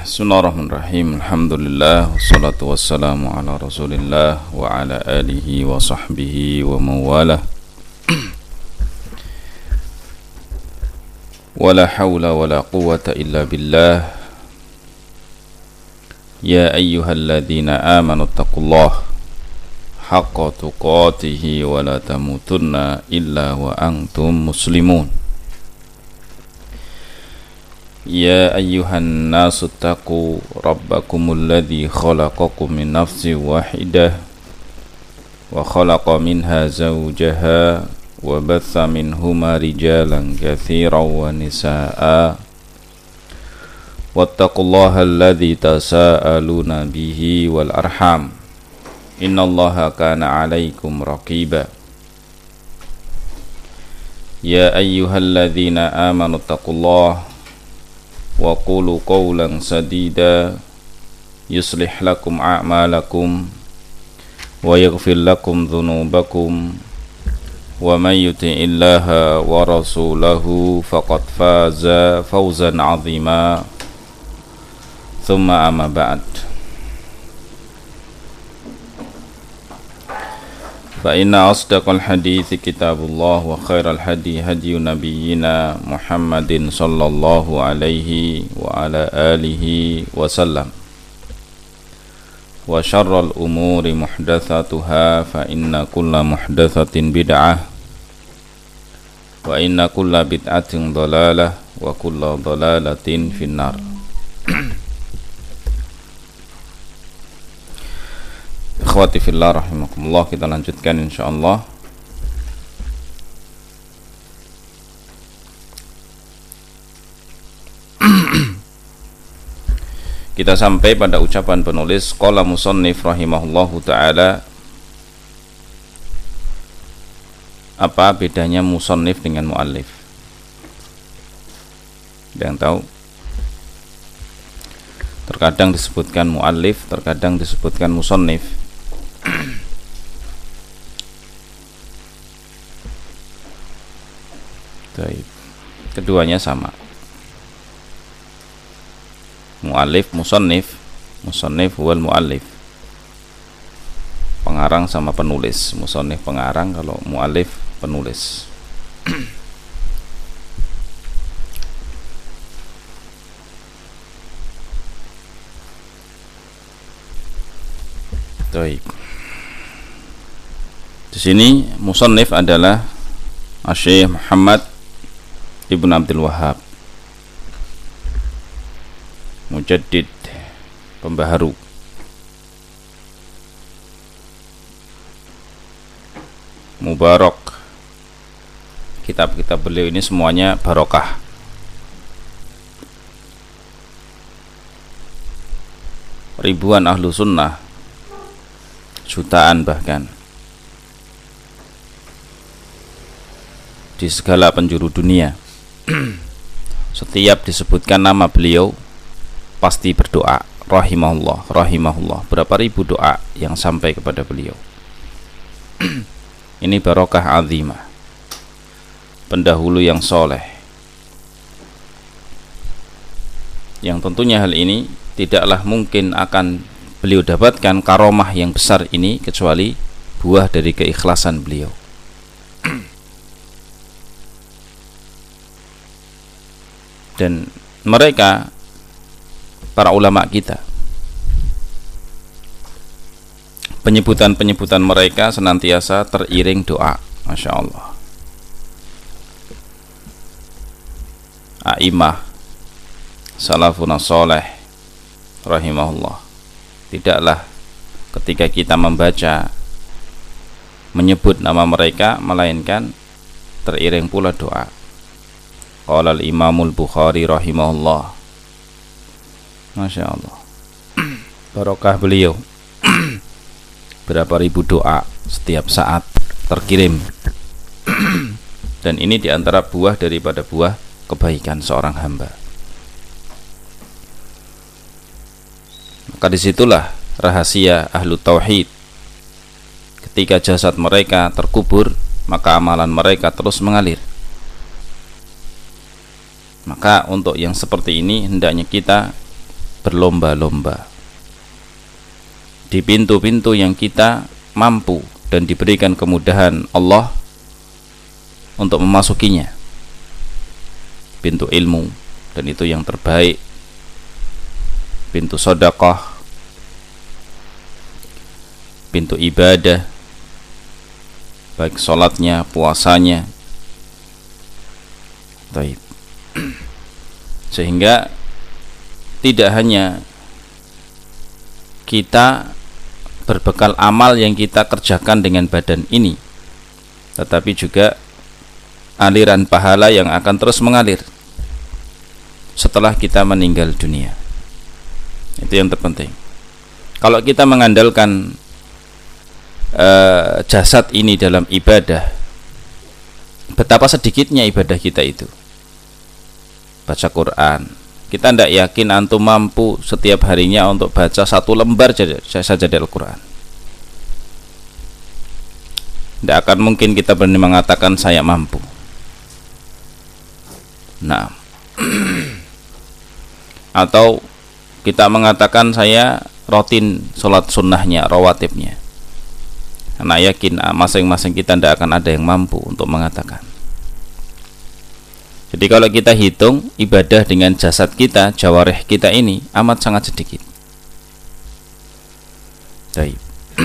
Bismillahirrahmanirrahim. Alhamdulillah wassalatu wassalamu ala Rasulillah wa ala alihi wa sahbihi wa mawalah. Wala hawla wala quwwata illa billah. Ya ayyuhalladzina amanu taqullaha haqqa tuqatih wa la tamutunna illa wa antum muslimun. Ya ayyuhan nasu taqu rabbakumul ladzi khalaqakum min nafsin wahidah wa khalaqa minha zawjaha wa batha minhuma rijalan katsiran wa nisaa'a wattaqullaha alladzi tasaaluna bihi wal arham innallaha kana 'alaikum raqiba. Ya ayyuhalladzina amanu taqullaha wa qulu qawlan sadida yuslih lakum a'malakum wa yaghfir lakum dhunubakum wa man yuti'illaha wa rasulahu faqad faza fawzan 'azima. Thumma amma ba'd. Fa inna asdaqal hadithi kitabullah wa khairal hadi hadiyu nabiyyina Muhammadin sallallahu alaihi wa ala alihi wa sallam. Wa syarral umuri muhdatsatuha fa inna kulla muhdatsatin bid'ah wa inna kulla bid'atin dhalalah wa kulla dhalalatin finnar. Ikhwati fillah rahimakumullah, kita lanjutkan insyaallah. Kita sampai pada ucapan penulis qala musannif rahimahullahu taala. Apa bedanya musannif dengan muallif? Ada yang tahu? Terkadang disebutkan muallif, terkadang disebutkan musannif. Keduanya sama. Muallif, musannif. Musannif wal muallif. Pengarang sama penulis. Musannif pengarang, kalau muallif penulis. Baik. Di sini musannif adalah Syekh Muhammad Ibn Abdul Wahhab, mujaddid, pembaharu. Mubarak. Kitab-kitab beliau ini semuanya barokah. Ribuan ahlu sunnah, jutaan bahkan, di segala penjuru dunia, setiap disebutkan nama beliau pasti berdoa rahimahullah, rahimahullah. Berapa ribu doa yang sampai kepada beliau. Ini barokah azimah, pendahulu yang soleh, yang tentunya hal ini tidaklah mungkin akan beliau dapatkan karomah yang besar ini kecuali buah dari keikhlasan beliau. Dan mereka, para ulama kita, penyebutan-penyebutan mereka senantiasa teriring doa. Masya Allah. A'imah salafun soleh rahimahullah, tidaklah ketika kita membaca, menyebut nama mereka, melainkan teriring pula doa. Qala al-Imamul Bukhari rahimahullah. Masya Allah. Barokah beliau. Berapa ribu doa setiap saat terkirim. Dan ini diantara buah daripada buah kebaikan seorang hamba. Maka disitulah rahasia ahlu tauhid. Ketika jasad mereka terkubur, maka amalan mereka terus mengalir. Maka untuk yang seperti ini hendaknya kita berlomba-lomba di pintu-pintu yang kita mampu dan diberikan kemudahan Allah untuk memasukinya. Pintu ilmu, dan itu yang terbaik. Pintu sedekah, pintu ibadah, baik sholatnya, puasanya. Baik. Sehingga tidak hanya kita berbekal amal yang kita kerjakan dengan badan ini, tetapi juga aliran pahala yang akan terus mengalir setelah kita meninggal dunia. Itu yang terpenting. Kalau kita mengandalkan jasad ini dalam ibadah, betapa sedikitnya ibadah kita itu. Baca Quran, kita tidak yakin antum mampu setiap harinya untuk baca 1 lembar saja dari Al-Quran. Tidak akan mungkin kita berani mengatakan saya mampu. Nah, atau kita mengatakan saya rutin sholat sunnahnya, rawatibnya. Karena yakin masing-masing kita tidak akan ada yang mampu untuk mengatakan. Jadi kalau kita hitung ibadah dengan jasad kita, jawarih kita ini amat sangat sedikit. Baik.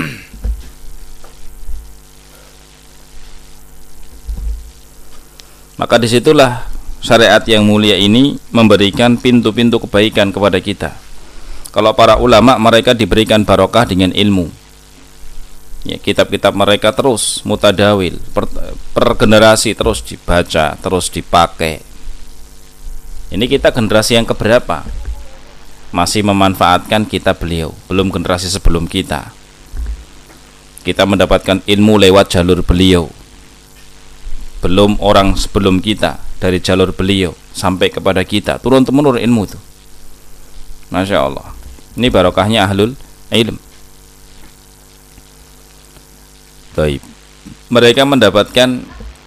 Maka disitulah syariat yang mulia ini memberikan pintu-pintu kebaikan kepada kita. Kalau para ulama, mereka diberikan barokah dengan ilmu. Ya, kitab-kitab mereka terus mutadawil, per generasi terus dibaca, terus dipakai. Ini kita generasi yang keberapa? Masih memanfaatkan kitab beliau, belum generasi sebelum kita. Kita mendapatkan ilmu lewat jalur beliau, belum orang sebelum kita dari jalur beliau sampai kepada kita, turun-temurun ilmu itu. Masya Allah. Ini barokahnya ahlul ilm. Baik. Mereka mendapatkan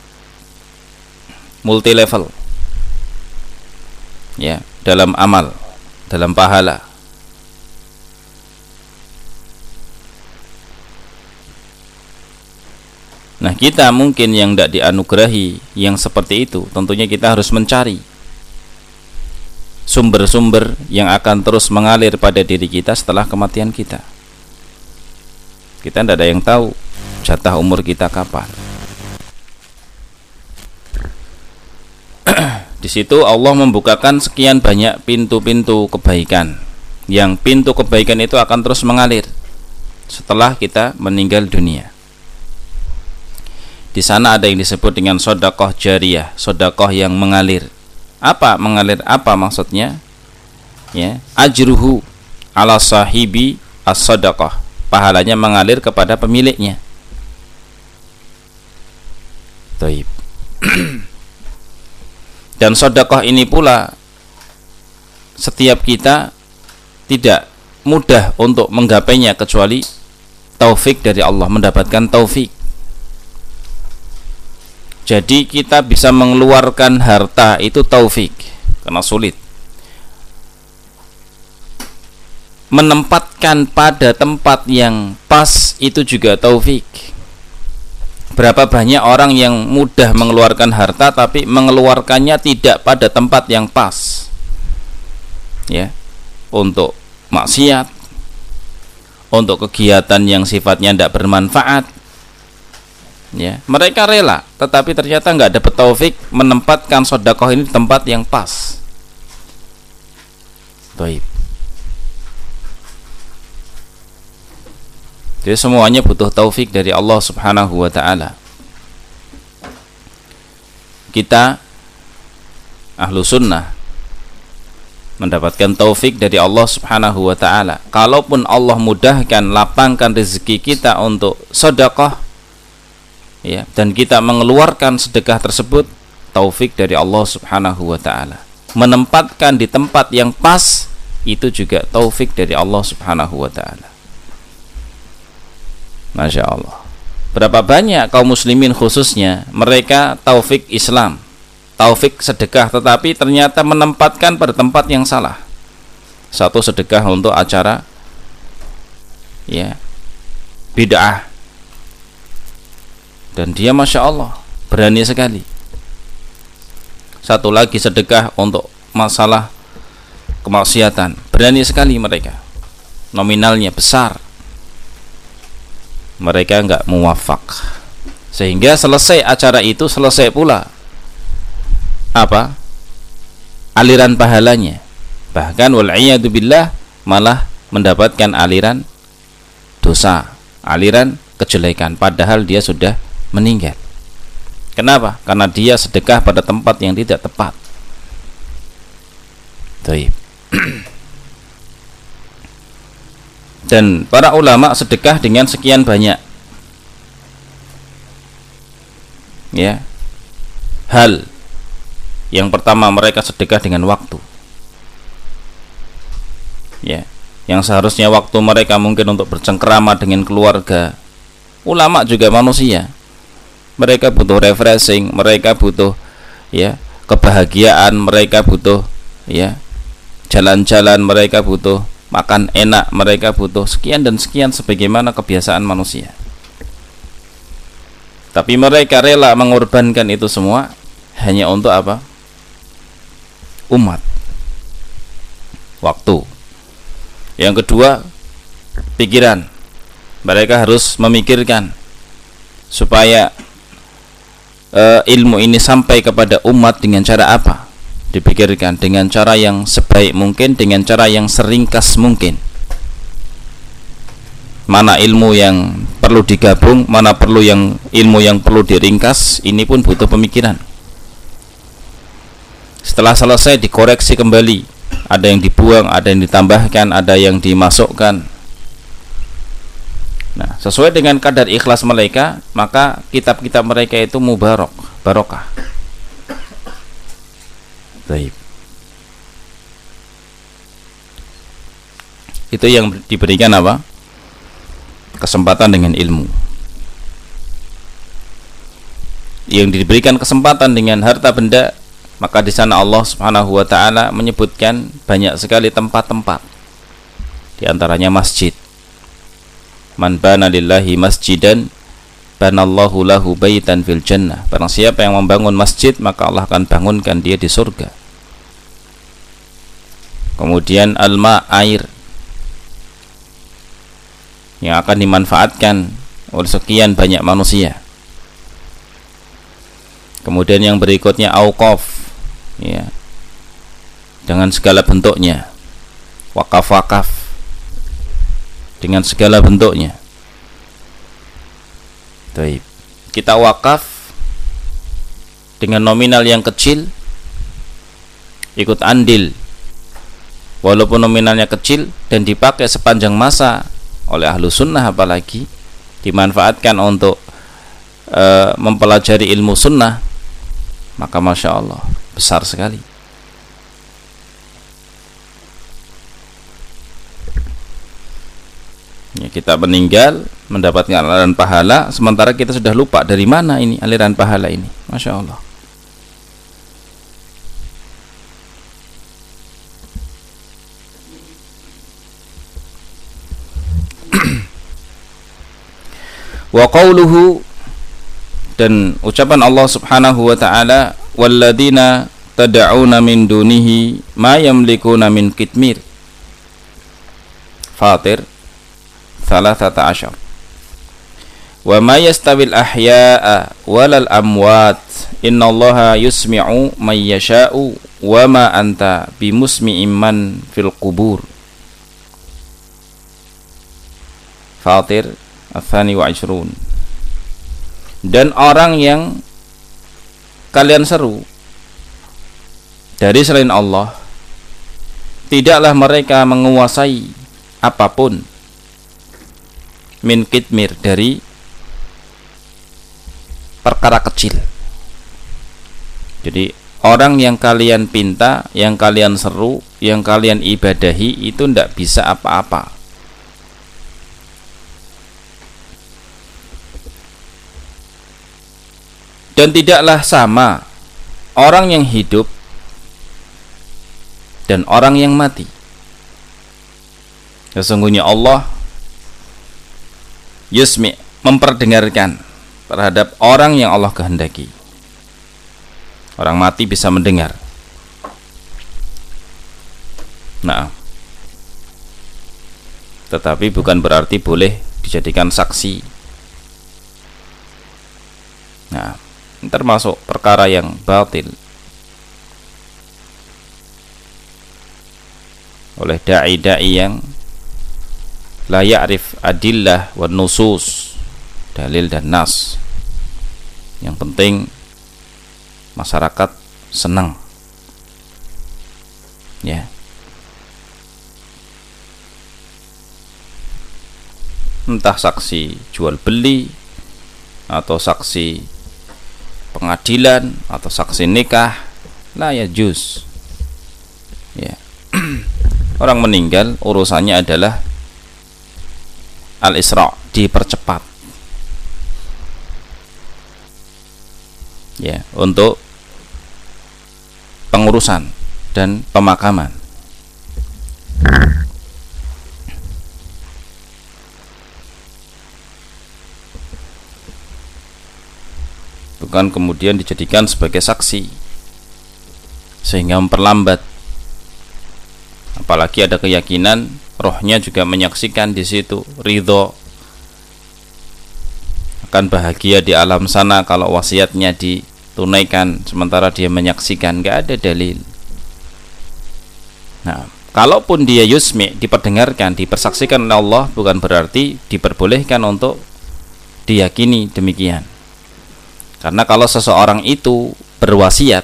multi level, ya, dalam amal, dalam pahala. Nah, kita mungkin yang tidak dianugerahi yang seperti itu, tentunya kita harus mencari sumber-sumber yang akan terus mengalir pada diri kita setelah kematian kita. Kita tidak ada yang tahu jatah umur kita kapan. Di situ Allah membukakan sekian banyak pintu-pintu kebaikan, yang pintu kebaikan itu akan terus mengalir setelah kita meninggal dunia. Di sana ada yang disebut dengan sedekah jariyah, sedekah yang mengalir. Apa mengalir? Apa maksudnya? Ya, ajruhu ala sahibi as-sadaqah. Pahalanya mengalir kepada pemiliknya. Taib. Dan sedekah ini pula setiap kita tidak mudah untuk menggapainya kecuali taufik dari Allah, mendapatkan taufik. Jadi kita bisa mengeluarkan harta itu taufik, karena sulit. Menempatkan pada tempat yang pas itu juga taufik. Berapa banyak orang yang mudah mengeluarkan harta tapi mengeluarkannya tidak pada tempat yang pas, ya, untuk maksiat, untuk kegiatan yang sifatnya tidak bermanfaat. Ya, mereka rela, tetapi ternyata nggak dapat taufik menempatkan sedekah ini di tempat yang pas. Baik. Jadi semuanya butuh taufik dari Allah Subhanahu wa ta'ala. Kita ahlu sunnah mendapatkan taufik dari Allah Subhanahu wa ta'ala. Kalaupun Allah mudahkan, lapangkan rezeki kita untuk sedekah, ya, dan kita mengeluarkan sedekah tersebut, taufik dari Allah Subhanahu wa ta'ala. Menempatkan di tempat yang pas itu juga taufik dari Allah Subhanahu wa ta'ala. Masya Allah. Berapa banyak kaum muslimin khususnya mereka taufik Islam, taufik sedekah, tetapi ternyata menempatkan pada tempat yang salah. satu sedekah untuk acara ya bid'ah, dan dia masya Allah berani sekali. Satu lagi sedekah untuk masalah kemaksiatan, berani sekali mereka, nominalnya besar, mereka enggak muwafaq, sehingga selesai acara itu selesai pula apa aliran pahalanya, bahkan wal'iyadu billah malah mendapatkan aliran dosa, aliran kejelekan, padahal dia sudah meninggal. Kenapa? Karena dia sedekah pada tempat yang tidak tepat. Baik. Dan para ulama sedekah dengan sekian banyak ya hal. Yang pertama, mereka sedekah dengan waktu ya, yang seharusnya waktu mereka mungkin untuk bercengkrama dengan keluarga. Ulama juga manusia, mereka butuh refreshing, mereka butuh ya kebahagiaan, mereka butuh ya jalan-jalan, mereka butuh makan enak, mereka butuh sekian dan sekian sebagaimana kebiasaan manusia. Tapi mereka rela mengorbankan itu semua hanya untuk apa? Umat. Waktu. Yang kedua, pikiran. Mereka harus memikirkan supaya ilmu ini sampai kepada umat dengan cara apa? Dipikirkan dengan cara yang sebaik mungkin, dengan cara yang seringkas mungkin. Mana ilmu yang perlu digabung, mana ilmu yang perlu diringkas, ini pun butuh pemikiran. Setelah selesai dikoreksi kembali, ada yang dibuang, ada yang ditambahkan, ada yang dimasukkan. Nah, sesuai dengan kadar ikhlas mereka, maka kitab-kitab mereka itu mubarak, barokah. Baik. Itu yang diberikan apa? Kesempatan dengan ilmu. Yang diberikan kesempatan dengan harta benda, maka di sana Allah Subhanahu wa taala menyebutkan banyak sekali tempat-tempat. Di antaranya masjid. Man bana lillahi masjidan banallahu lahu baitan fil jannah. Barang siapa yang membangun masjid, maka Allah akan bangunkan dia di surga. Kemudian alma, air yang akan dimanfaatkan oleh sekian banyak manusia. Kemudian yang berikutnya auqaf ya, dengan segala bentuknya, wakaf-wakaf dengan segala bentuknya. Baik. Kita wakaf dengan nominal yang kecil, ikut andil walaupun nominalnya kecil, dan dipakai sepanjang masa oleh ahlu sunnah, apalagi dimanfaatkan untuk mempelajari ilmu sunnah, maka masya Allah besar sekali. Ya, kita meninggal mendapatkan aliran pahala, sementara kita sudah lupa dari mana ini aliran pahala ini. Masya Allah. Wa qawluhu, dan ucapan Allah Subhanahu wa ta'ala, walladzina tad'una min dunihi ma yamlikuna min qitmir. Fatir 13. Wa ma yastawil ahya'a walal amwat innallaha yusmi'u man yasha'u wa ma anta bimusmi'in man fil qubur. Fatir Ats-Tsani wa 20. Dan orang yang kalian seru dari selain Allah, tidaklah mereka menguasai apapun min qitmir, dari perkara kecil. Jadi orang yang kalian pinta, yang kalian seru, yang kalian ibadahi, itu tidak bisa apa-apa. Dan tidaklah sama orang yang hidup dan orang yang mati. Sesungguhnya Allah yusmi, memperdengarkan terhadap orang yang Allah kehendaki. Orang mati bisa mendengar. Nah, tetapi bukan berarti boleh dijadikan saksi. Nah, ini termasuk perkara yang batil oleh dai-dai yang la ya'rif adillah wan nusus, dalil dan nas. Yang penting masyarakat senang, ya. Entah saksi jual beli, atau saksi pengadilan, atau saksi nikah, la yajuz, ya. Orang meninggal urusannya adalah al-isra', dipercepat, ya, untuk pengurusan dan pemakaman. Bukan kemudian dijadikan sebagai saksi sehingga memperlambat. Apalagi ada keyakinan rohnya juga menyaksikan di situ, ridho, akan bahagia di alam sana kalau wasiatnya ditunaikan sementara dia menyaksikan. Nggak ada dalil. Nah, kalaupun dia yusmi, diperdengarkan, dipersaksikan oleh Allah, bukan berarti diperbolehkan untuk diyakini demikian. Karena kalau seseorang itu berwasiat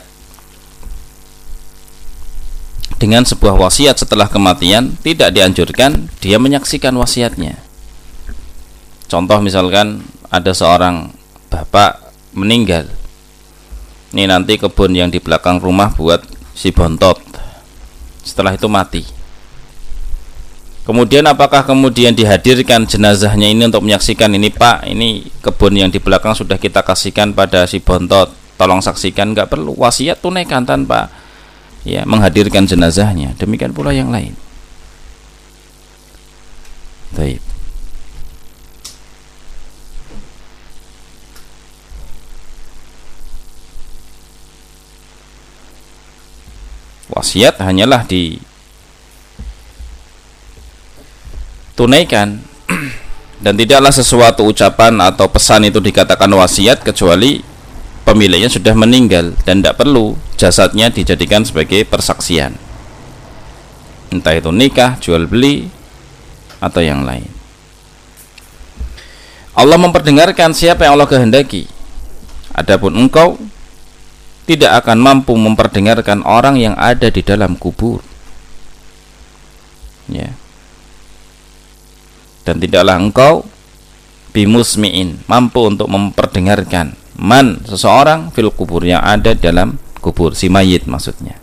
dengan sebuah wasiat setelah kematian, tidak dianjurkan dia menyaksikan wasiatnya. Contoh misalkan ada seorang bapak meninggal, ini nanti kebun yang di belakang rumah buat si bontot. Setelah itu mati. Kemudian apakah kemudian dihadirkan jenazahnya ini untuk menyaksikan, ini Pak, ini kebun yang di belakang sudah kita kasihkan pada si bontot, tolong saksikan? Nggak perlu. Wasiat tunaikan tanpa menghadirkan jenazahnya. Demikian pula yang lain. Baik. Wasiat hanyalah tunaikan dan tidaklah sesuatu ucapan atau pesan itu dikatakan wasiat kecuali pemiliknya sudah meninggal dan tidak perlu jasadnya dijadikan sebagai persaksian, entah itu nikah, jual beli, atau yang lain. Allah memperdengarkan siapa yang Allah kehendaki. Adapun engkau tidak akan mampu memperdengarkan orang yang ada di dalam kubur, ya. Dan tidaklah engkau bimusmi'in, mampu untuk memperdengarkan man, seseorang, fil kubur, yang ada dalam kubur, si mayit maksudnya.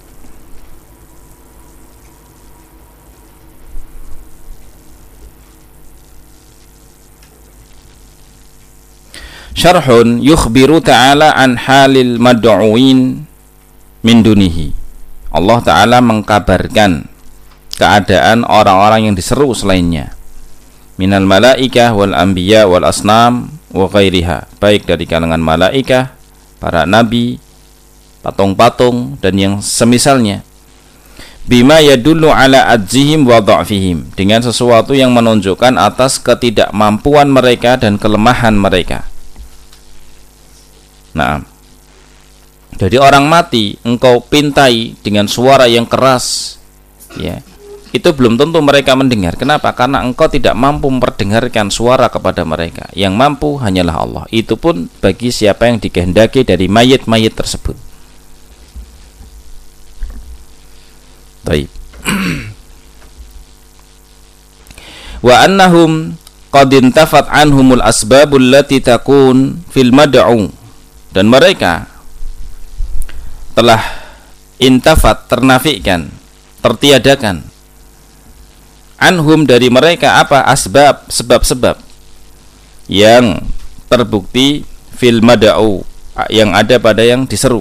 Syarhun yukhbiru ta'ala an halil mad'uin min dunihi. Allah Ta'ala mengkabarkan keadaan orang-orang yang diseru selainnya, minal malaikah wal anbiya wal asnam wa ghairiha, baik dari kalangan malaikah, para nabi, patung-patung, dan yang semisalnya. Bima yadullu ala adzihim wa dha'fihim, dengan sesuatu yang menunjukkan atas ketidakmampuan mereka dan kelemahan mereka. Nah, jadi orang mati engkau pintai dengan suara yang keras, ya, itu belum tentu mereka mendengar. Kenapa? Karena engkau tidak mampu memperdengarkan suara kepada mereka. Yang mampu hanyalah Allah. Itu pun bagi siapa yang dikehendaki dari mayit-mayit tersebut. Baik. Wa annahum qad intafat anhumul asbabul lati takun fil mad'u, dan mereka telah intafat, ternafikan, tertiadakan, anhum, dari mereka, apa? Asbab, sebab-sebab yang terbukti fil mad'u, yang ada pada yang diseru.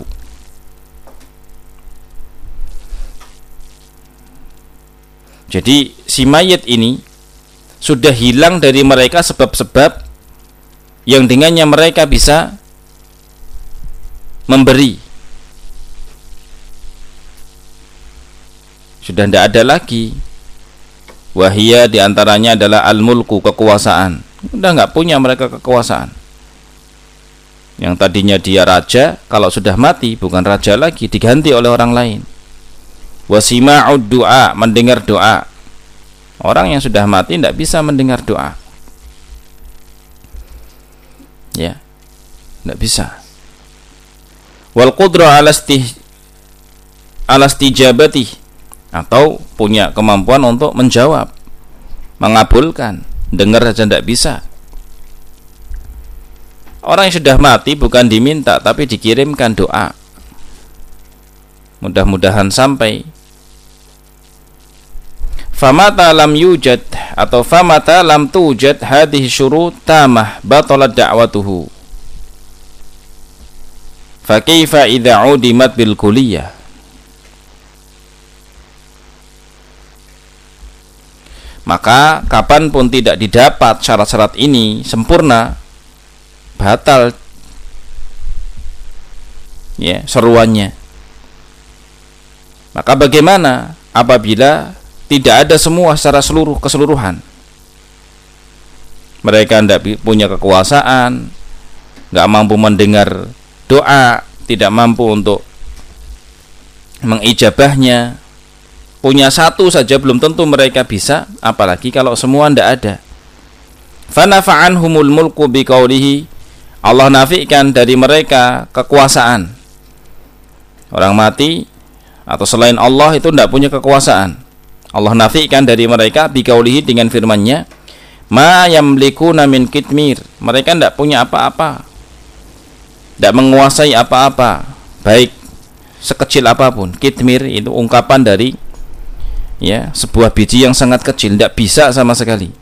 Jadi si mayit ini sudah hilang dari mereka sebab-sebab yang dengannya mereka bisa memberi. Sudah tidak ada lagi. Wahia diantaranya adalah al-mulku, kekuasaan. Sudah nggak punya mereka kekuasaan. Yang tadinya dia raja, kalau sudah mati bukan raja lagi, diganti oleh orang lain. Wasima'ud du'a, mendengar doa. Orang yang sudah mati tidak bisa mendengar doa. Ya, tidak bisa. Wal qudra ala istijabati, atau punya kemampuan untuk menjawab, mengabulkan. Dengar saja tidak bisa. Orang yang sudah mati bukan diminta, tapi dikirimkan doa. Mudah-mudahan sampai. Famata lam yujad, atau famata lam tujad hadhihi syurut tamah batalat da'watuhu. Fa kaifa idza udimat bil kulliyah. Maka kapanpun tidak didapat syarat-syarat ini sempurna, batal ya seruannya. Maka bagaimana apabila tidak ada semua secara keseluruhan? Mereka tidak punya kekuasaan, nggak mampu mendengar doa, tidak mampu untuk mengijabahnya. Punya satu saja belum tentu mereka bisa, apalagi kalau semua tidak ada. Fanafa'anhumul mulku biqaulihi, Allah nafikan dari mereka kekuasaan. Orang mati atau selain Allah itu tidak punya kekuasaan. Allah nafikan dari mereka biqaulihi, dengan firman-Nya, ma yamlikuna min kitmir. Mereka tidak punya apa-apa, tidak menguasai apa-apa, baik sekecil apapun. Kitmir itu ungkapan dari ya sebuah biji yang sangat kecil, tidak bisa sama sekali.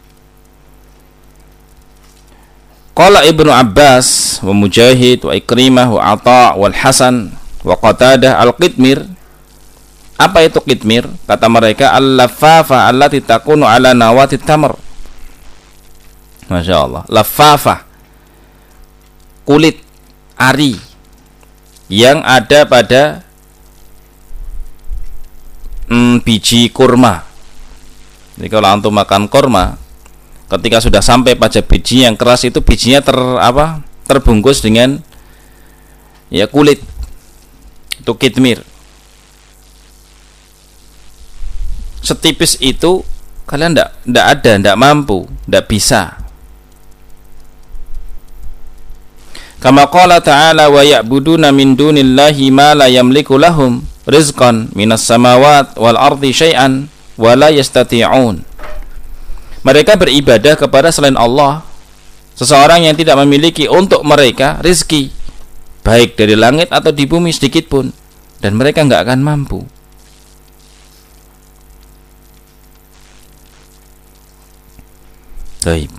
Qala Ibnu Abbas wa Mujahid wa Ikrimah wa Atha wal Hasan wa Qatadah al-qitmir. Apa itu qitmir? Kata mereka, al-laffafa allati takunu ala nawati tamr. Masya Allah. Laffafa, kulit ari yang ada pada biji kurma. Jadi kalau antum makan kurma, ketika sudah sampai pada biji yang keras itu, bijinya terbungkus dengan ya kulit. Itu kitmir. Setipis itu kalian tidak mampu, tidak bisa. Kama qala ta'ala wa ya'buduna min dunillahi ma la yamliku lahum rizqan minas samawat wal ardi syai'an wa la yastati'un. Mereka beribadah kepada selain Allah, seseorang yang tidak memiliki untuk mereka rizki, baik dari langit atau di bumi sedikit pun, dan mereka enggak akan mampu. Baik.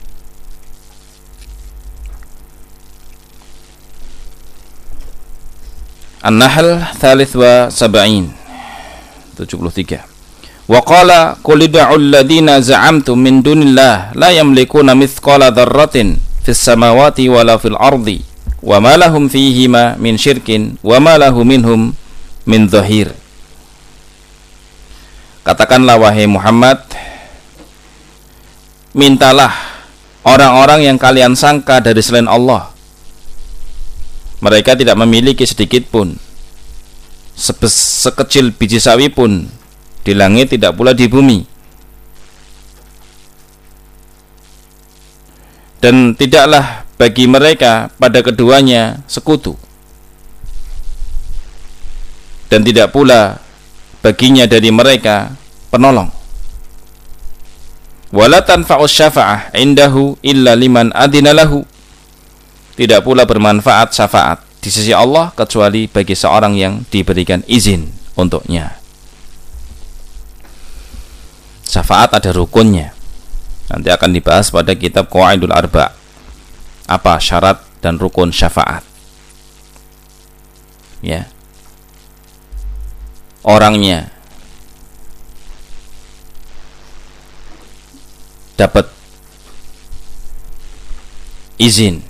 An-Nahl 73. Wa qala qul ud'u alladhina za'amtum min dunillah la yamlikuna mithqala dzarratin fis samawati wala fil ardi wa ma lahum fihima min syirkin wa ma lahu minhum min dhahir. Katakanlah wahai Muhammad, mintalah orang-orang yang kalian sangka dari selain Allah. Mereka tidak memiliki sedikit pun, sekecil biji sawi pun di langit, tidak pula di bumi. Dan tidaklah bagi mereka pada keduanya sekutu, dan tidak pula baginya dari mereka penolong. Wala tanfa'us syafa'ah indahu illa liman adina lahu. Tidak pula bermanfaat syafaat di sisi Allah kecuali bagi seorang yang diberikan izin untuknya. Syafaat ada rukunnya. Nanti akan dibahas pada kitab Qawaidul Arba'. Apa syarat dan rukun syafaat? Ya. Orangnya dapat izin.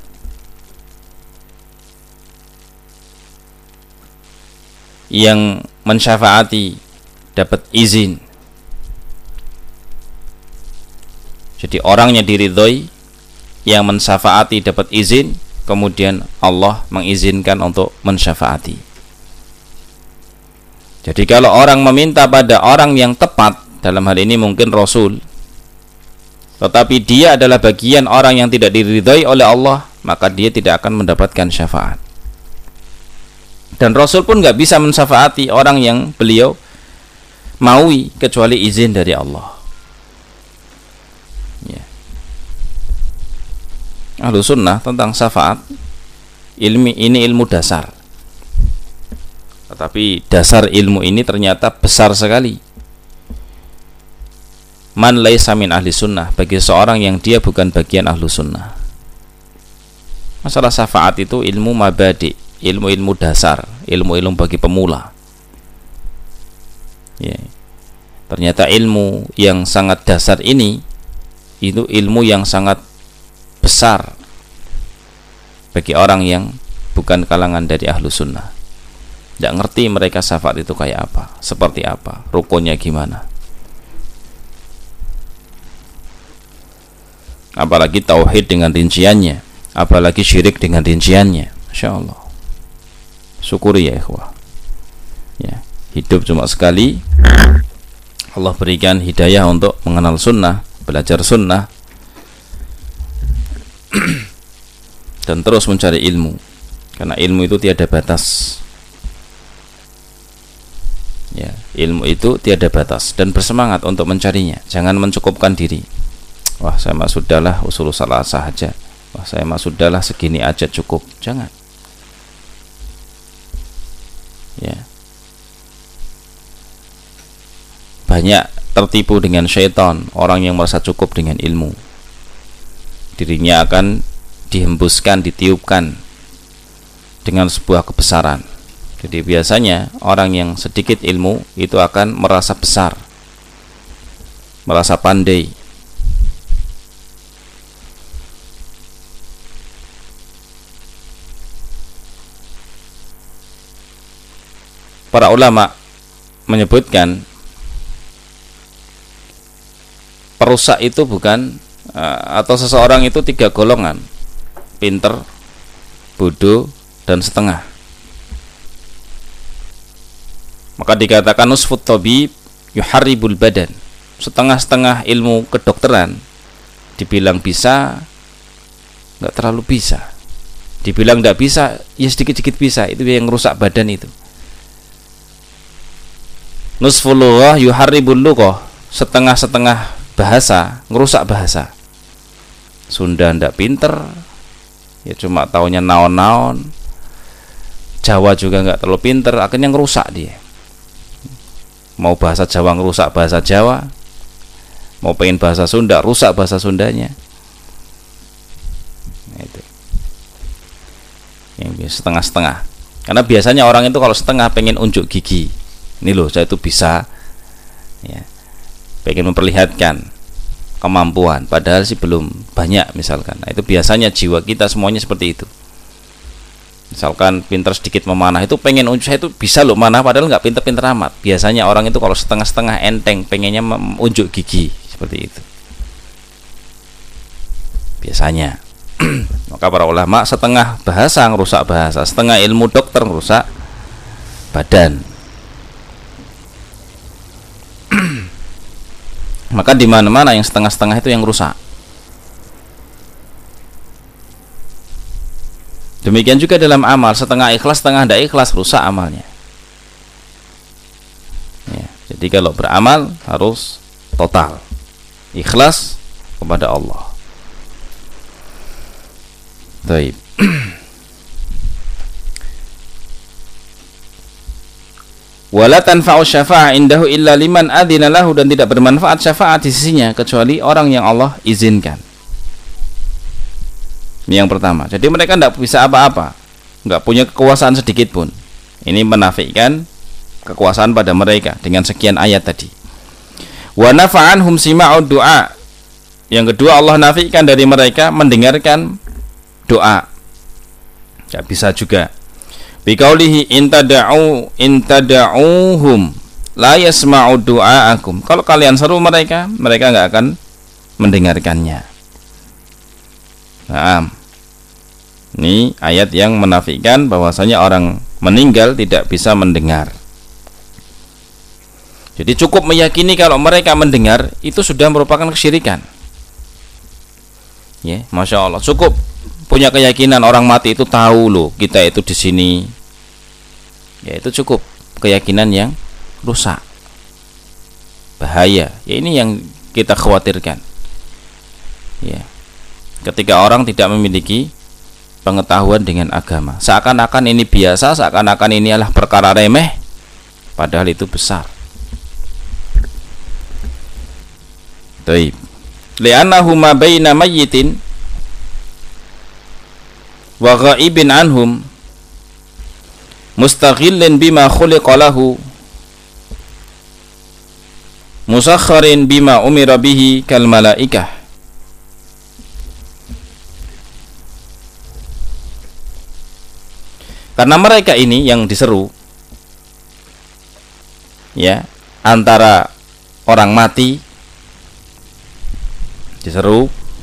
Yang mensyafaati dapat izin. Jadi orangnya diridhoi, yang mensyafaati dapat izin, kemudian Allah mengizinkan untuk mensyafaati. Jadi kalau orang meminta pada orang yang tepat, dalam hal ini mungkin Rasul, tetapi dia adalah bagian orang yang tidak diridhoi oleh Allah, maka dia tidak akan mendapatkan syafaat. Dan Rasul pun nggak bisa mensyafaati orang yang beliau maui kecuali izin dari Allah. Ya. Ahlus sunnah tentang syafaat ini ilmu dasar. Tetapi dasar ilmu ini ternyata besar sekali. Man laisa min ahli sunnah, bagi seorang yang dia bukan bagian ahlu sunnah. Masalah syafaat itu ilmu mabadi, ilmu-ilmu dasar, ilmu-ilmu bagi pemula. Ya. Ternyata ilmu yang sangat dasar ini itu ilmu yang sangat besar bagi orang yang bukan kalangan dari ahlu sunnah. Tidak ngerti mereka syafaat itu kayak apa, seperti apa, rukunnya gimana. Apalagi tauhid dengan rinciannya, apalagi syirik dengan rinciannya. Masya Allah. Syukuri ya ikhwah. Ya, hidup cuma sekali. Allah berikan hidayah untuk mengenal sunnah, belajar sunnah, dan terus mencari ilmu. Karena ilmu itu tiada batas. Ya, ilmu itu tiada batas, dan bersemangat untuk mencarinya. Jangan mencukupkan diri. Wah, saya mah sudahlah usul salasah aja. Wah, saya mah sudahlah segini aja cukup. Jangan. Ya. Banyak tertipu dengan syaitan orang yang merasa cukup dengan ilmu. Dirinya akan dihembuskan, ditiupkan dengan sebuah kebesaran. Jadi biasanya orang yang sedikit ilmu itu akan merasa besar, merasa pandai. Para ulama menyebutkan perusak itu bukan atau seseorang itu 3 golongan: pinter, bodoh, dan setengah. Maka dikatakan nusfut tabib yuharribul badan. Setengah-setengah ilmu kedokteran dibilang bisa, nggak terlalu bisa. Dibilang nggak bisa, ya sedikit-sedikit bisa. Itu yang rusak badan itu. Nusful lughah yuharribul lughah. Setengah-setengah bahasa ngerusak bahasa. Sunda ndak pinter, ya cuma taunya naon-naon. Jawa juga nggak terlalu pinter, akhirnya ngerusak dia. Mau bahasa Jawa ngerusak bahasa Jawa, mau pengen bahasa Sunda rusak bahasa Sundanya. Nah, itu yang setengah-setengah. Karena biasanya orang itu kalau setengah pengen unjuk gigi, ini loh saya itu bisa, ya, pengen memperlihatkan kemampuan, padahal sih belum banyak misalkan. Nah, itu biasanya jiwa kita semuanya seperti itu. Misalkan pinter sedikit memanah, itu pengen unjuk, saya itu bisa loh manah, padahal nggak pinter-pinter amat. Biasanya orang itu kalau setengah-setengah enteng, pengennya unjuk gigi seperti itu biasanya. Maka para ulama setengah bahasa ngerusak bahasa, setengah ilmu dokter ngerusak badan. Maka di mana-mana yang setengah-setengah itu yang rusak. Demikian juga dalam amal, setengah ikhlas, setengah tidak ikhlas, rusak amalnya. Ya, jadi kalau beramal harus total, ikhlas kepada Allah. Baik. Wala tanfa'u syafa'ah indahu illa liman adzina lahu, dan tidak bermanfaat syafaat di sisinya kecuali orang yang Allah izinkan. Ini yang pertama. Jadi mereka tidak bisa apa-apa, nggak punya kekuasaan sedikit pun. Ini menafikan kekuasaan pada mereka dengan sekian ayat tadi. Wa nafa'anhum sima'ud du'a, Yang kedua, Allah nafikan dari mereka mendengarkan doa. Tidak bisa juga. Biqaulihi intada'uhum la yasma'u du'aakum. Kalau kalian seru mereka, mereka enggak akan mendengarkannya. Nah, ini ayat yang menafikan bahwasanya orang meninggal tidak bisa mendengar. Jadi cukup meyakini kalau mereka mendengar itu sudah merupakan kesyirikan. Ya, Masya Allah, cukup punya keyakinan orang mati itu tahu loh kita itu di sini. Ya, itu cukup keyakinan yang rusak, bahaya. Ya, ini yang kita khawatirkan. Ya, ketika orang tidak memiliki pengetahuan dengan agama, seakan-akan ini biasa, seakan-akan ini adalah perkara remeh, padahal itu besar. Baik. Li'annahu ma baina mayyitin wa ghaibin anhum mustaghillin bima khuliqa lahu musakharin bima umira bihi kal malaikah. Karena mereka ini yang diseru, ya, antara orang mati diseru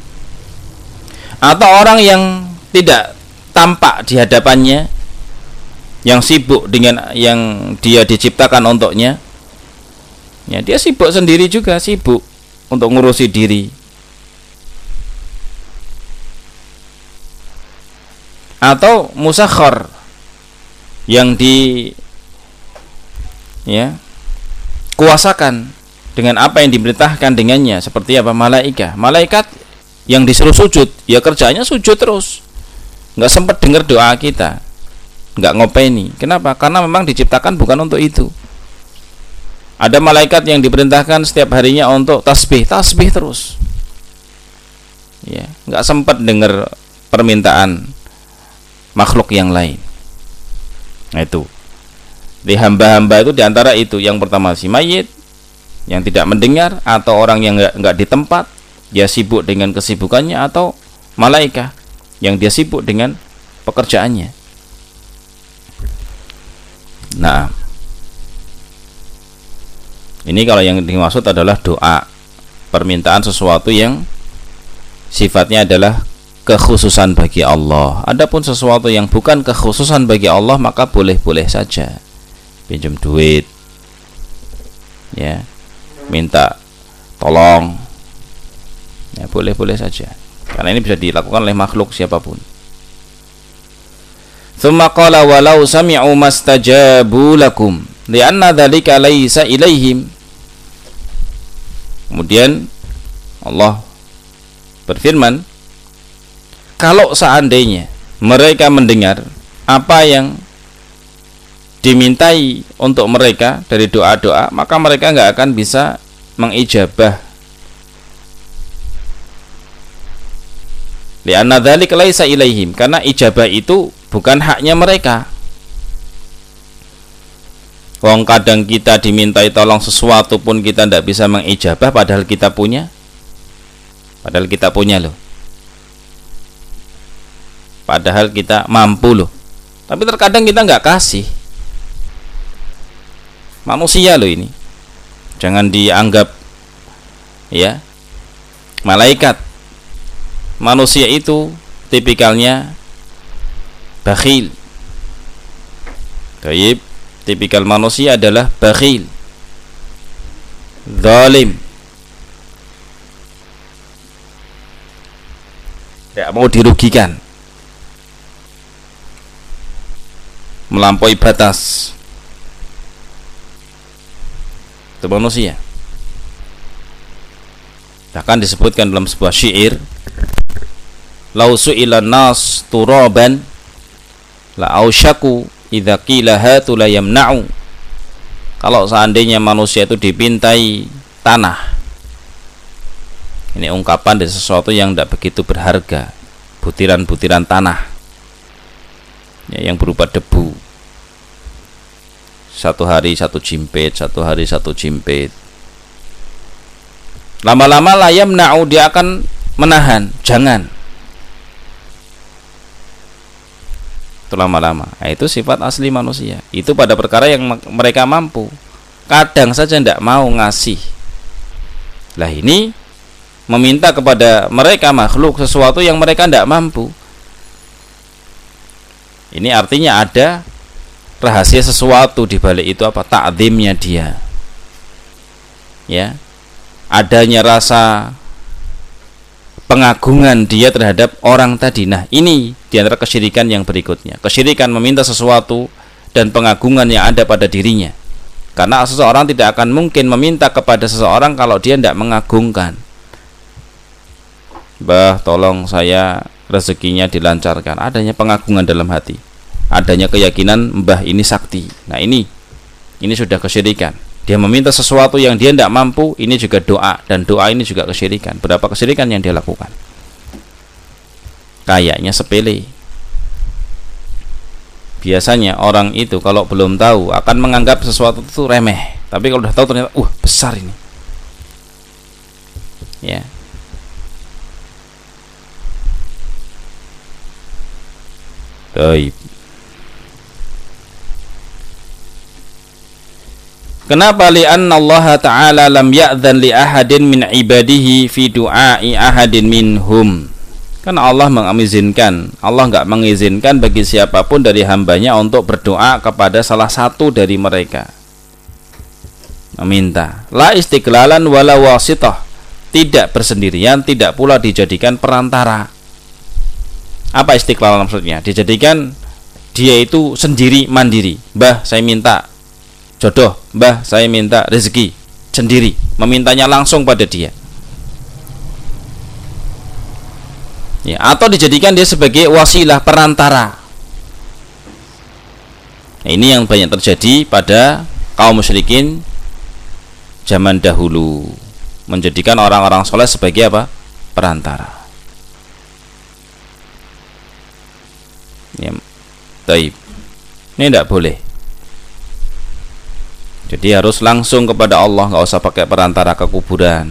atau orang yang tidak tampak di hadapannya, yang sibuk dengan yang dia diciptakan untuknya. Ya, dia sibuk sendiri juga, sibuk untuk ngurusi diri. Atau musakhar yang kuasakan dengan apa yang diperintahkan dengannya, seperti apa? Malaikat yang disuruh sujud, ya kerjanya sujud terus, nggak sempat dengar doa kita, nggak ngopeni. Kenapa? Karena memang diciptakan bukan untuk itu. Ada malaikat yang diperintahkan setiap harinya untuk tasbih terus, ya, nggak sempat dengar permintaan makhluk yang lain. Nah, itu di hamba-hamba itu diantara itu yang pertama si mayit yang tidak mendengar, atau orang yang enggak di tempat, dia sibuk dengan kesibukannya, atau malaikat yang dia sibuk dengan pekerjaannya. Nah, ini kalau yang dimaksud adalah doa, permintaan sesuatu yang sifatnya adalah kekhususan bagi Allah. Adapun sesuatu yang bukan kekhususan bagi Allah, maka boleh-boleh saja. Pinjam duit, ya, minta tolong, ya, boleh-boleh saja, karena ini bisa dilakukan oleh makhluk siapapun. Tsumma qala walau sami'u mastajabu lakum li'anna dzalika laisa ilaihim. Kemudian Allah berfirman, kalau seandainya mereka mendengar apa yang dimintai untuk mereka dari doa-doa, maka mereka nggak akan bisa mengijabah. Li'anna dzalika laisa ilaihim, karena ijabah itu bukan haknya mereka. Wong kadang kita dimintai tolong sesuatu pun kita tidak bisa mengijabah, padahal kita punya loh, padahal kita mampu loh, tapi terkadang kita nggak kasih. Manusia loh ini, jangan dianggap ya malaikat. Manusia itu tipikalnya bakhil. Taib, tipikal manusia adalah bakhil, zalim, tidak mau dirugikan, melampaui batas. Itu manusia. Bahkan disebutkan dalam sebuah syair, lau su'ilan nas turaban la ausyaku idza qila hatu la yamna'u. Kalau seandainya manusia itu dipintai tanah, ini ungkapan dari sesuatu yang tidak begitu berharga, butiran-butiran tanah, ya, yang berupa debu. Satu hari satu jimpit, satu hari satu jimpit. Lama-lama la yamna'u, dia akan menahan, jangan. Itu lama-lama. Nah, itu sifat asli manusia. Itu pada perkara yang mereka mampu. Kadang saja tidak mau ngasih. Lah ini meminta kepada mereka makhluk sesuatu yang mereka tidak mampu. Ini artinya ada rahasia sesuatu di balik itu, apa? Ta'zimnya dia. Ya. Adanya rasa pengagungan dia terhadap orang tadi. Nah, ini di antara kesyirikan yang berikutnya. Kesyirikan meminta sesuatu dan pengagungan yang ada pada dirinya. Karena seseorang tidak akan mungkin meminta kepada seseorang kalau dia tidak mengagungkan. Mbah, tolong saya rezekinya dilancarkan. Adanya pengagungan dalam hati. Adanya keyakinan mbah ini sakti. Nah, ini sudah kesyirikan. Dia meminta sesuatu yang dia tidak mampu, ini juga doa, dan doa ini juga kesyirikan. Berapa kesyirikan yang dia lakukan? Kayaknya sepele. Biasanya orang itu kalau belum tahu akan menganggap sesuatu itu remeh, tapi kalau sudah tahu ternyata besar ini. Ya. Baik. Kenapa? Li'anna Allah Ta'ala lam ya'dhan li ahadin min ibadihi fi du'a'i ahadin minhum. Karena Allah mengizinkan, Allah enggak mengizinkan bagi siapapun dari hambanya untuk berdoa kepada salah satu dari mereka. Meminta. La istiqlalan wala wasitah. Tidak bersendirian, tidak pula dijadikan perantara. Apa istiqlalan maksudnya? Dijadikan dia itu sendiri mandiri. Mbah, saya minta jodoh, mbah saya minta rezeki, sendiri, memintanya langsung pada dia. Ya, atau dijadikan dia sebagai wasilah, perantara. Nah, ini yang banyak terjadi pada kaum musyrikin zaman dahulu, menjadikan orang-orang soleh sebagai apa? Perantara. Ya, taib. Ini tidak boleh. Jadi harus langsung kepada Allah, nggak usah pakai perantara ke kuburan.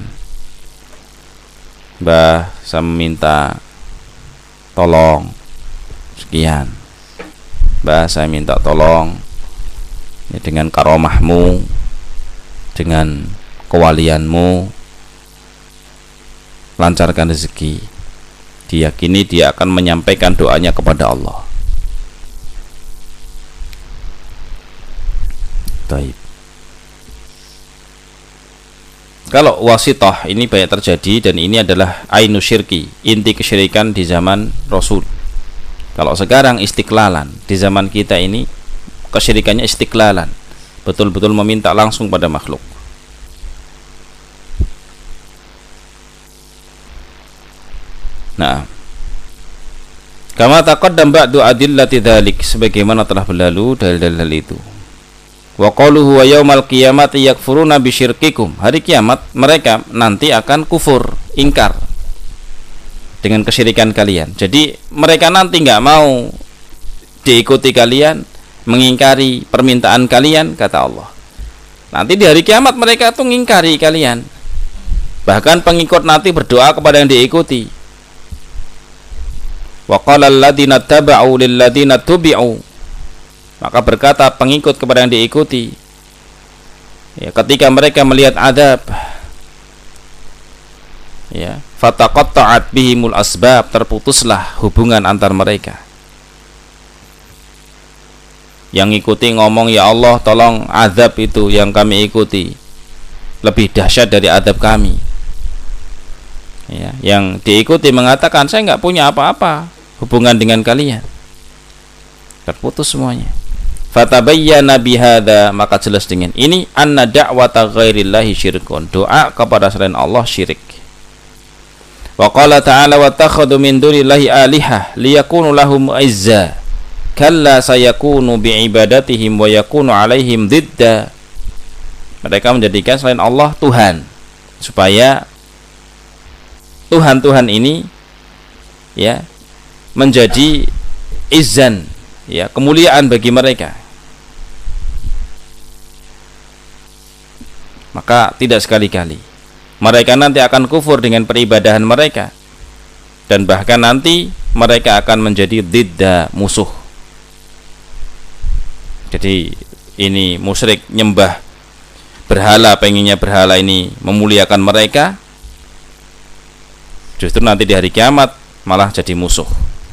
Mbah, saya meminta tolong sekian. Mbah, saya minta tolong ya, dengan karomahmu, dengan kewalianmu, lancarkan rezeki. Diyakini dia akan menyampaikan doanya kepada Allah. Baik. Kalau wasithah ini banyak terjadi, dan ini adalah ainu syirki, inti kesyirikan di zaman Rasul. Kalau sekarang istiqlalan, di zaman kita ini kesyirikannya istiqlalan, betul-betul meminta langsung pada makhluk. Nah, kama taqaddam ba'du adillati dzalik, sebagaimana telah berlalu dalil-dalil itu. Wa qaluhu wa yaumal qiyamati yakfuruna bisyirkikum. Hari kiamat mereka nanti akan kufur, ingkar dengan kesyirikan kalian. Jadi mereka nanti enggak mau diikuti kalian, mengingkari permintaan kalian, kata Allah. Nanti di hari kiamat mereka tuh mengingkari kalian. Bahkan pengikut nanti berdoa kepada yang diikuti. Wa qala alladziina taba'u lil ladziina tubi'u. Maka berkata pengikut kepada yang diikuti, ya, ketika mereka melihat adab, ya, fataqatta'at bihimul asbab, terputuslah hubungan antar mereka. Yang ikuti ngomong, ya Allah, tolong adab itu yang kami ikuti lebih dahsyat dari adab kami. Ya, yang diikuti mengatakan, saya nggak punya apa-apa hubungan dengan kalian. Terputus semuanya. Fatabayyana bihadza, maka jelas dengan ini anna da'wata ghairillahi syirkun, doa kepada selain Allah syirik. Wa qala ta'ala wattakhadhu min dunillahi alihah liyakunu lahum izza kalla sayakunu bi'ibadatihim wa yakunu alaihim didda. Mereka menjadikan selain Allah Tuhan, supaya Tuhan-Tuhan ini ya menjadi izzan, ya, kemuliaan bagi mereka. Maka tidak sekali-kali mereka nanti akan kufur dengan peribadahan mereka, dan bahkan nanti mereka akan menjadi didda, musuh. Jadi ini musyrik nyembah berhala, pengennya berhala ini memuliakan mereka, justru nanti di hari kiamat malah jadi musuh.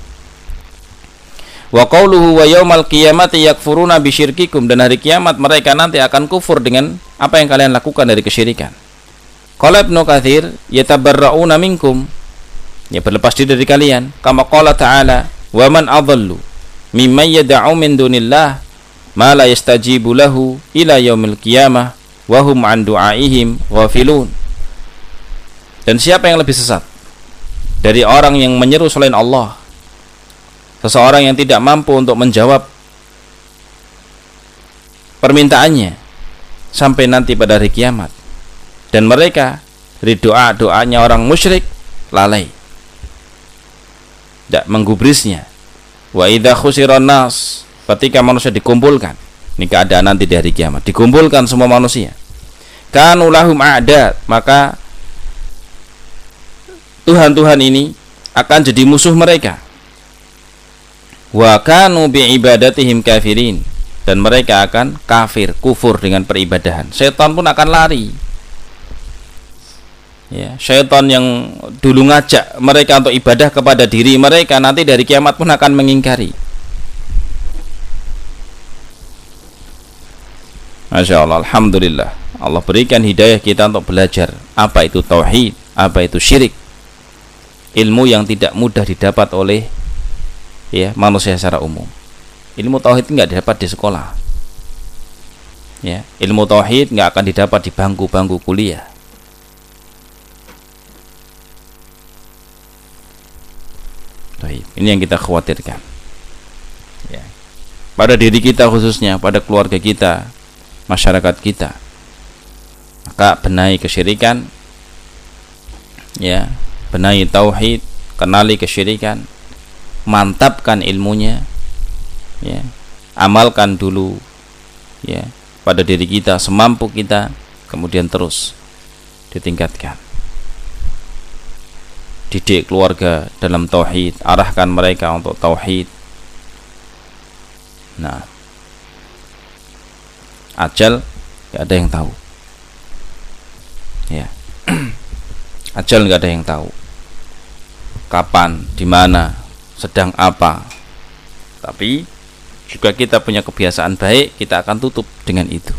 Wa qauluhu wa yaumal qiyamati yakfuruna bisyirkikum, dan hari kiamat mereka nanti akan kufur dengan apa yang kalian lakukan dari kesyirikan. Qala Ibnu Katsir yatabarrauna minkum, ya berlepas diri dari kalian, kama qala ta'ala wa man adallu mimman yad'u min dunillah ma la yastajibu lahu ila yaumil qiyamah wa hum an du'aihim ghafilun. Dan siapa yang lebih sesat dari orang yang menyeru selain Allah, seseorang yang tidak mampu untuk menjawab permintaannya sampai nanti pada hari kiamat, dan mereka dari doa-doanya orang musyrik lalai, tidak menggubrisnya. Wa idza khusiran nas, ketika manusia dikumpulkan, ini keadaan nanti di hari kiamat, dikumpulkan semua manusia, kanu lahum a'da, maka Tuhan-Tuhan ini akan jadi musuh mereka. Wa kanu bi'ibadatihim kafirin, dan mereka akan kafir, kufur dengan peribadahan. Setan pun akan lari. Ya, syaitan yang dulu ngajak mereka untuk ibadah kepada diri mereka, nanti dari kiamat pun akan mengingkari. Masya Allah, alhamdulillah, Allah berikan hidayah kita untuk belajar apa itu tauhid, apa itu syirik, ilmu yang tidak mudah didapat oleh manusia secara umum. Ilmu tauhid nggak didapat di sekolah. Ya, ilmu tauhid nggak akan didapat di bangku-bangku kuliah. Ini yang kita khawatirkan. Ya. Pada diri kita khususnya, pada keluarga kita, masyarakat kita. Maka benahi kesyirikan, ya, benahi tauhid, kenali kesyirikan, mantapkan ilmunya, ya, amalkan dulu, ya, pada diri kita semampu kita, kemudian terus ditingkatkan. Didik keluarga dalam tauhid, arahkan mereka untuk tauhid. Nah, ajal nggak ada yang tahu, ya. Ajal nggak ada yang tahu kapan, di mana, sedang apa. Tapi juga kita punya kebiasaan baik, kita akan tutup dengan itu.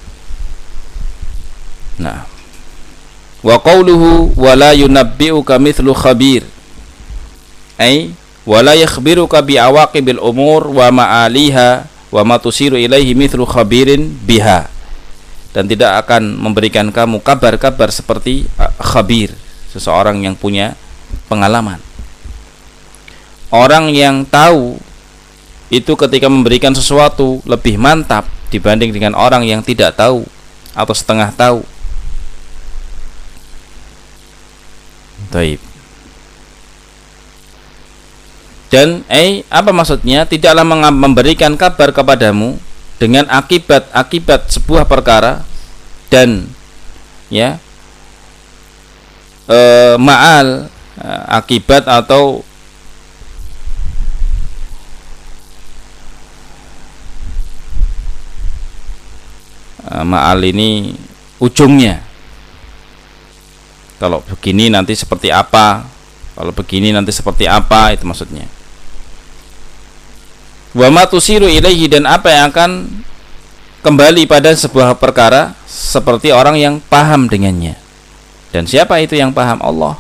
Nah, wa qawluhu wa la yunabbi'uka mithlu khabir, ay wa la yakhbiruka bi awaqibil umur wa ma'aliha wa ma tusiru ilaihi mithlu khabirin biha, dan tidak akan memberikan kamu kabar-kabar seperti khabir, seseorang yang punya pengalaman. Orang yang tahu itu ketika memberikan sesuatu lebih mantap dibanding dengan orang yang tidak tahu atau setengah tahu. Taib. Dan apa maksudnya? Tidaklah memberikan kabar kepadamu dengan akibat sebuah perkara dan ya ma'al, akibat atau ma'al ini ujungnya. Kalau begini nanti seperti apa, kalau begini nanti seperti apa, itu maksudnya. Wa ma tusiru ilaihi, dan apa yang akan kembali pada sebuah perkara seperti orang yang paham dengannya. Dan siapa itu yang paham? Allah.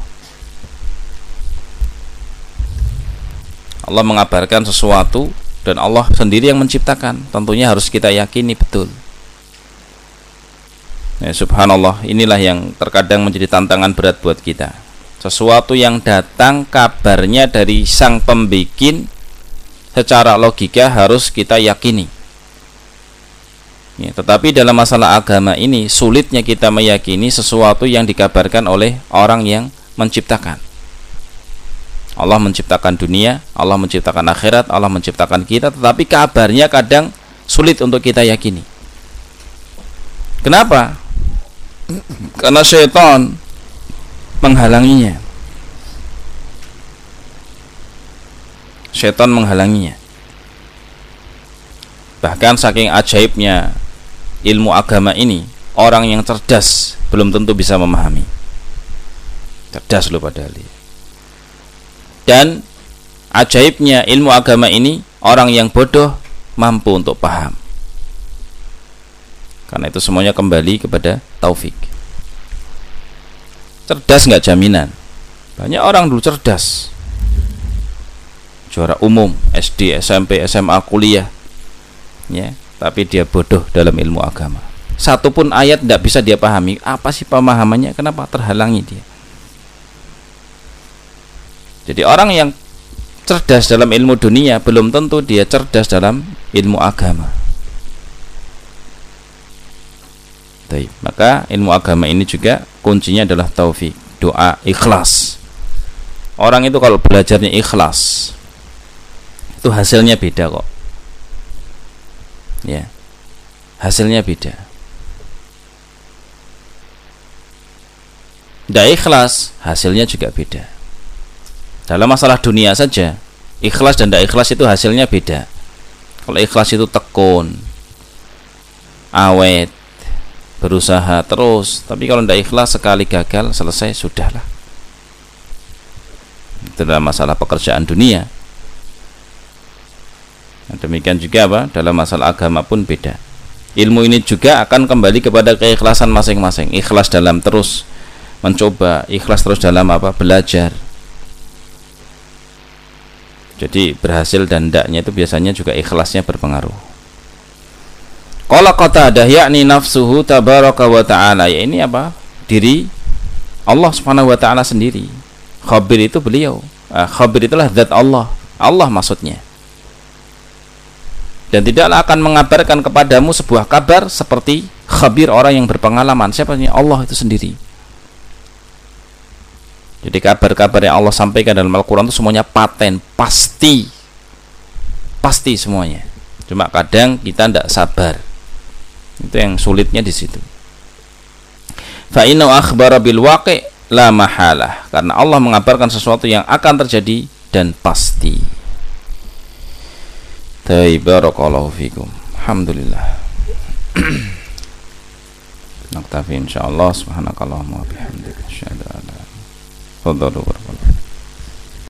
Allah mengabarkan sesuatu dan Allah sendiri yang menciptakan. Tentunya harus kita yakini betul. Ya, subhanallah, inilah yang terkadang menjadi tantangan berat buat kita. Sesuatu yang datang kabarnya dari sang pembikin, secara logika harus kita yakini. Ya, tetapi dalam masalah agama ini sulitnya kita meyakini sesuatu yang dikabarkan oleh orang yang menciptakan. Allah menciptakan dunia, Allah menciptakan akhirat, Allah menciptakan kita, tetapi kabarnya kadang sulit untuk kita yakini. Kenapa? Karena syaitan menghalanginya. Setan menghalanginya. Bahkan saking ajaibnya ilmu agama ini, orang yang cerdas belum tentu bisa memahami. Cerdas loh padahal. Dan ajaibnya ilmu agama ini, orang yang bodoh mampu untuk paham. Karena itu semuanya kembali kepada taufik. Cerdas nggak jaminan. Banyak orang dulu cerdas, juara umum SD, SMP, SMA, kuliah, ya, tapi dia bodoh dalam ilmu agama. Satu pun ayat tidak bisa dia pahami. Apa sih pemahamannya? Kenapa terhalangi dia? Jadi orang yang cerdas dalam ilmu dunia belum tentu dia cerdas dalam ilmu agama. Baik, maka ilmu agama ini juga kuncinya adalah taufik, doa, ikhlas. Orang itu kalau belajarnya ikhlas, itu hasilnya beda kok. Ya, hasilnya beda. Tidak ikhlas, hasilnya juga beda. Dalam masalah dunia saja, ikhlas dan tidak ikhlas itu hasilnya beda. Kalau ikhlas itu tekun, awet, berusaha terus. Tapi kalau tidak ikhlas, sekali gagal, selesai, sudahlah. Itu dalam masalah pekerjaan dunia. Nah, demikian juga apa? Dalam masalah agama pun beda. Ilmu ini juga akan kembali kepada keikhlasan masing-masing. Ikhlas dalam terus mencoba, ikhlas terus dalam apa? Belajar. Jadi berhasil dan tidaknya itu biasanya juga ikhlasnya berpengaruh. Qala Qatadah, yakni nafsuhu tabaraka wa ta'ala. Ya, ini apa? Diri Allah Subhanahu wa ta'ala sendiri. Khabir itu beliau. Khabir itulah zat Allah. Allah maksudnya. Dan tidaklah akan mengabarkan kepadamu sebuah kabar seperti khabir orang yang berpengalaman. Siapa ini? Allah itu sendiri. Jadi kabar-kabar yang Allah sampaikan dalam Al-Quran itu semuanya paten, pasti semuanya. Cuma kadang kita tidak sabar. Itu yang sulitnya di situ. Fa inna akhbara bil waqi' la mahalah. Karena Allah mengabarkan sesuatu yang akan terjadi dan pasti. Barakallahu fikum. Alhamdulillah. Naktafi insyaallah. Subhanakallahumma wa bihamdika asyhadu an la ilaha illa anta astaghfiruka wa atubu ilaik.